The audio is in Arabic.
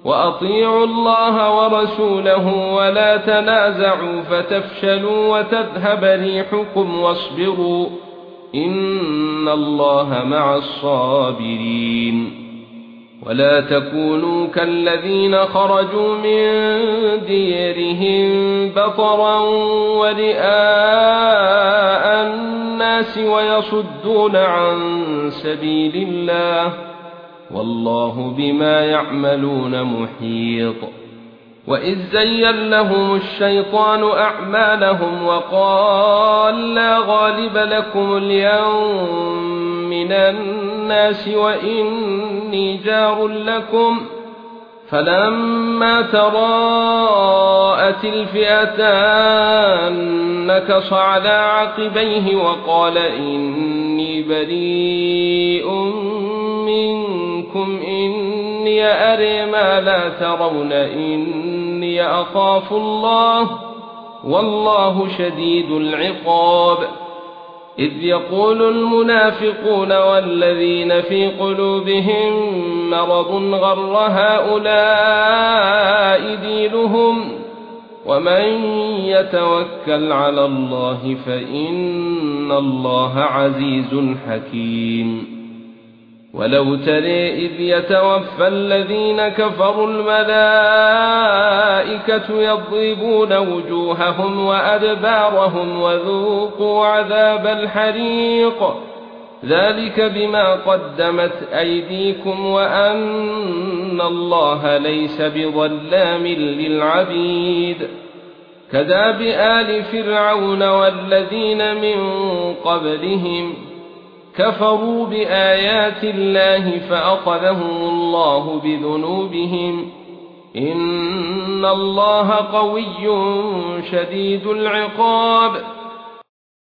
وأطيعوا الله ورسوله ولا تنازعوا فتفشلوا وتذهب ريحكم واصبروا إن الله مع الصابرين. ولا تكونوا كالذين خرجوا من ديرهم بطرا ورئاء الناس ويصدون عن سبيل الله والله بما يعملون محيط. وإذ زين لهم الشيطان أعمالهم وقال لا غالب لكم اليوم من الناس وإني جار لكم فلما تراءت الفئتان نكص على عقبيه وقال إني بريء منكم إني أرى ما لا ترون إني أخاف الله والله شديد العقاب. إذ يقول المنافقون والذين في قلوبهم مرض غر هؤلاء دينهم ومن يتوكل على الله فإن الله عزيز حكيم. ولو ترى إذ يتوفى الذين كفروا الملائكة يضربون وجوههم وأدبارهم وذوقوا عذاب الحريق ذلك بما قدمت أيديكم وأن الله ليس بظلام للعبيد. كداب آل فرعون والذين من قبلهم كفروا بآيات الله فأخذهم الله بذنوبهم إن الله قوي شديد العقاب.